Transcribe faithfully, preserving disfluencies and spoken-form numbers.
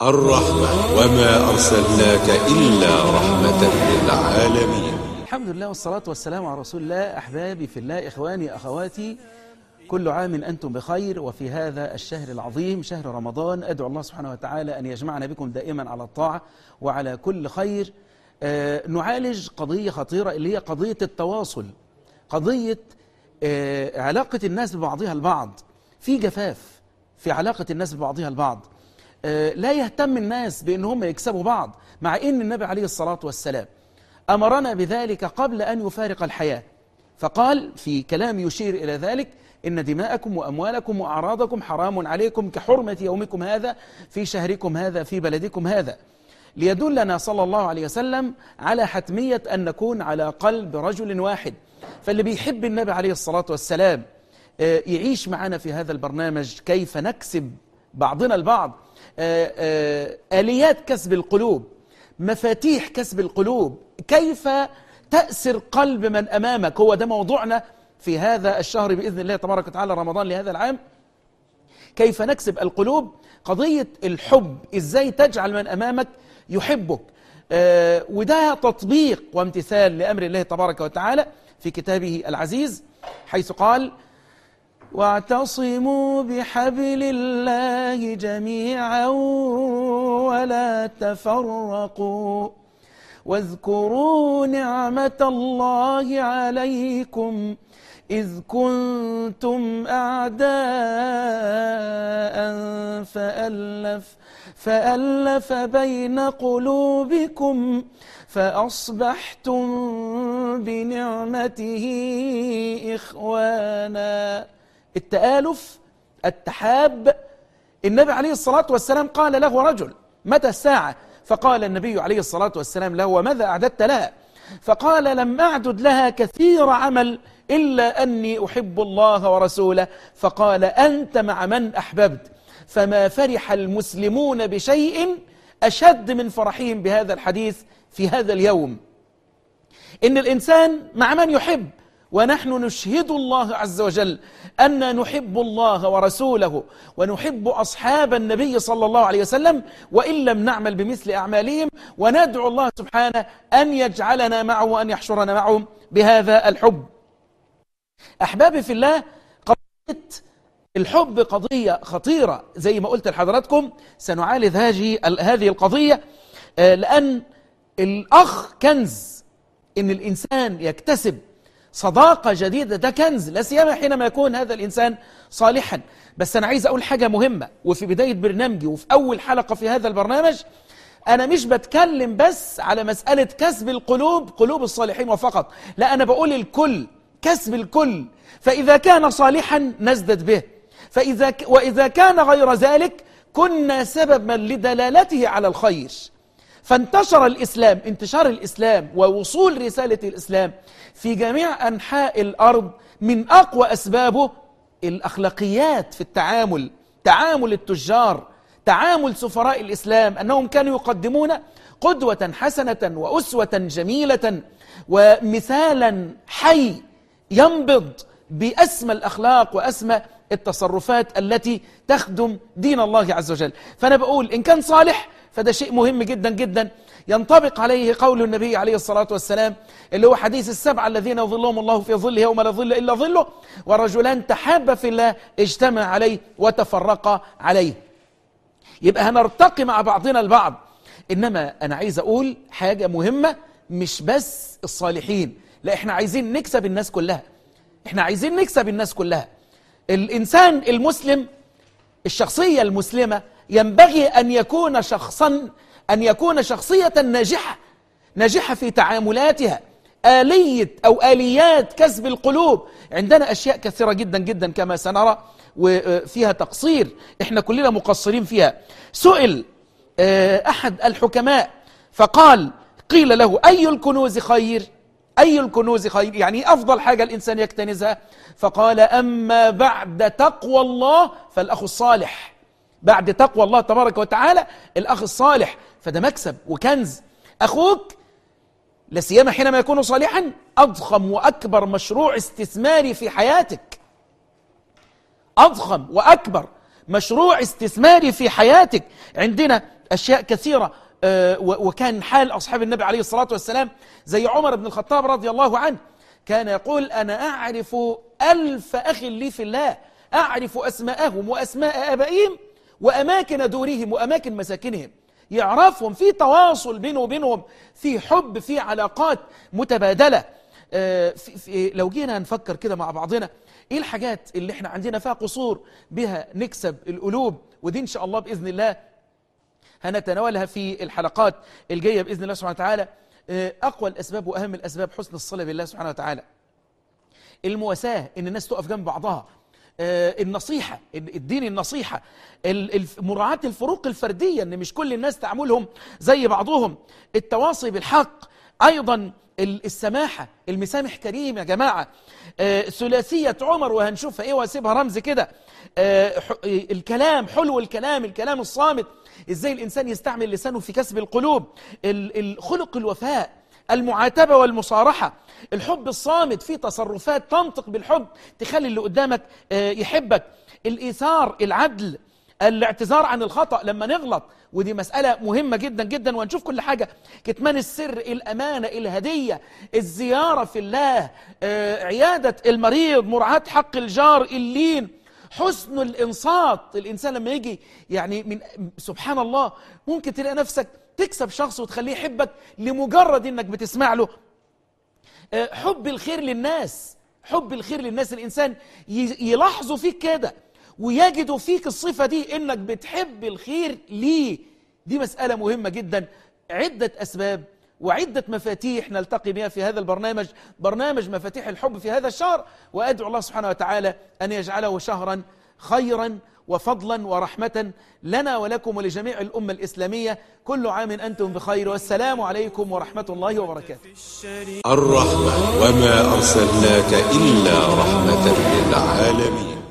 الرحمة وما أرسلناك إلا رحمة للعالمين. الحمد لله والصلاة والسلام على رسول الله. أحبابي في الله، إخواني أخواتي، كل عام أنتم بخير. وفي هذا الشهر العظيم شهر رمضان أدعو الله سبحانه وتعالى أن يجمعنا بكم دائما على الطاعة وعلى كل خير. آه نعالج قضية خطيرة اللي هي قضية التواصل، قضية آه علاقة الناس ببعضها البعض. في جفاف في علاقة الناس ببعضها البعض، آه لا يهتم الناس بأن هم يكسبوا بعض، مع أن النبي عليه الصلاة والسلام أمرنا بذلك قبل أن يفارق الحياة، فقال في كلام يشير إلى ذلك: إن دماءكم وأموالكم وأعراضكم حرام عليكم كحرمة يومكم هذا في شهركم هذا في بلدكم هذا، ليدلنا صلى الله عليه وسلم على حتمية أن نكون على قلب رجل واحد. فاللي بيحب النبي عليه الصلاة والسلام يعيش معنا في هذا البرنامج كيف نكسب بعضنا البعض، آليات كسب القلوب، مفاتيح كسب القلوب، كيف تأسر قلب من أمامك. هو ده موضوعنا في هذا الشهر بإذن الله تبارك وتعالى، رمضان لهذا العام. كيف نكسب القلوب، قضية الحب، إزاي تجعل من أمامك يحبك. آه وده تطبيق وامتثال لأمر الله تبارك وتعالى في كتابه العزيز، حيث قال: واعتصموا بحبل الله جميعا ولا تفرقوا واذكروا نعمة الله عليكم إذ كنتم أعداء فألف, فألف بين قلوبكم فأصبحتم بنعمته إخوانا. التآلف، التحاب. النبي عليه الصلاة والسلام قال له رجل: متى الساعة؟ فقال النبي عليه الصلاة والسلام له: وماذا أعددت لها؟ فقال: لم أعدد لها كثير عمل إلا أني أحب الله ورسوله. فقال: أنت مع من أحببت. فما فرح المسلمون بشيء أشد من فرحهم بهذا الحديث في هذا اليوم، إن الإنسان مع من يحب. ونحن نشهد الله عز وجل أن نحب الله ورسوله ونحب أصحاب النبي صلى الله عليه وسلم، وإن لم نعمل بمثل أعمالهم، وندعو الله سبحانه أن يجعلنا معه وأن يحشرنا معهم بهذا الحب. أحبابي في الله، قضية الحب قضية خطيرة زي ما قلت لحضراتكم. سنعالج هذه هذه القضية لأن الأخ كنز. إن الإنسان يكتسب صداقة جديدة ده كنز، لا سيما حينما يكون هذا الإنسان صالحا. بس أنا عايز أقول حاجة مهمة، وفي بداية برنامجي وفي أول حلقة في هذا البرنامج، أنا مش بتكلم بس على مسألة كسب القلوب، قلوب الصالحين وفقط، لا، أنا بقول الكل، كسب الكل. فإذا كان صالحا نزدد به، فإذا ك... وإذا كان غير ذلك كنا سببا لدلالته على الخير. فانتشر الإسلام، انتشار الإسلام ووصول رسالة الإسلام في جميع أنحاء الأرض من أقوى أسبابه الأخلاقيات في التعامل، تعامل التجار، تعامل سفراء الإسلام، أنهم كانوا يقدمون قدوة حسنة وأسوة جميلة ومثالا حي ينبض بأسمى الأخلاق وأسمى التصرفات التي تخدم دين الله عز وجل. فأنا بقول إن كان صالح فده شيء مهم جدا جدا، ينطبق عليه قول النبي عليه الصلاة والسلام اللي هو حديث السبعة الذين يظلهم الله في ظله يوم لا ظل إلا ظله، ورجلان تحابا في الله اجتمع عليه وتفرقا عليه. يبقى هنرتقي مع بعضنا البعض. إنما أنا عايز أقول حاجة مهمة، مش بس الصالحين، لا، إحنا عايزين نكسب الناس كلها. إحنا عايزين نكسب الناس كلها. الإنسان المسلم، الشخصية المسلمة، ينبغي أن يكون شخصا أن يكون شخصية ناجحة، ناجحة في تعاملاتها. آلية أو آليات كسب القلوب عندنا أشياء كثيرة جدا جدا كما سنرى، وفيها تقصير، إحنا كلنا مقصرين فيها. سئل أحد الحكماء فقال: قيل له: أي الكنوز خير؟ أي الكنوز خير؟ يعني أفضل حاجة الإنسان يكتنزها؟ فقال: أما بعد تقوى الله فالأخ الصالح. بعد تقوى الله تبارك وتعالى الأخ الصالح، فده مكسب وكنز. أخوك لا سيما حينما يكون صالحا أضخم وأكبر مشروع استثماري في حياتك، أضخم وأكبر مشروع استثماري في حياتك. عندنا أشياء كثيرة. وكان حال أصحاب النبي عليه الصلاة والسلام زي عمر بن الخطاب رضي الله عنه، كان يقول أنا أعرف ألف أخ لي في الله، أعرف أسماءهم وأسماء آبائهم وأماكن دورهم وأماكن مساكنهم، يعرفهم، في تواصل بينه وبينهم، في حب، في علاقات متبادلة. في في لو جينا نفكر كده مع بعضنا إيه الحاجات اللي احنا عندنا فيها قصور بها نكسب القلوب، ودي إن شاء الله بإذن الله هنتناولها في الحلقات الجاية بإذن الله سبحانه وتعالى. أقوى الأسباب وأهم الأسباب حسن الصلة بالله سبحانه وتعالى، المواساة، إن الناس تقف جنب بعضها، النصيحة، الدين النصيحة، مراعاة الفروق الفردية، إن مش كل الناس تعاملهم زي بعضهم، التواصي بالحق، أيضا السماحة، المسامح كريم يا جماعة، ثلاثية عمر وهنشوفها إيه واسيبها رمز كده، الكلام، حلو الكلام، الكلام الصامت، إزاي الإنسان يستعمل لسانه في كسب القلوب، الخلق الوفاء، المعاتبة والمصارحة، الحب الصامت، في تصرفات تنطق بالحب تخلي اللي قدامك يحبك، الإيثار، العدل، الاعتذار عن الخطأ لما نغلط، ودي مسألة مهمة جدا جدا، وهنشوف كل حاجة، كتمان السر، الأمانة، الهدية، الزيارة في الله، عيادة المريض، مراعاة حق الجار، اللين، حسن الإنصات. الإنسان لما يجي يعني من سبحان الله ممكن تلاقي نفسك تكسب شخص وتخليه يحبك لمجرد إنك بتسمع له. حب الخير للناس، حب الخير للناس، الإنسان يلاحظوا فيك كده ويجدوا فيك الصفة دي إنك بتحب الخير ليه، دي مسألة مهمة جدا. عدة أسباب وعدة مفاتيح نلتقي بها في هذا البرنامج، برنامج مفاتيح الحب في هذا الشهر، وأدعو الله سبحانه وتعالى أن يجعله شهرا خيرا وفضلا ورحمة لنا ولكم ولجميع الأمة الإسلامية. كل عام أنتم بخير، والسلام عليكم ورحمة الله وبركاته. الرحمة، وما أرسلناك إلا رحمة للعالمين.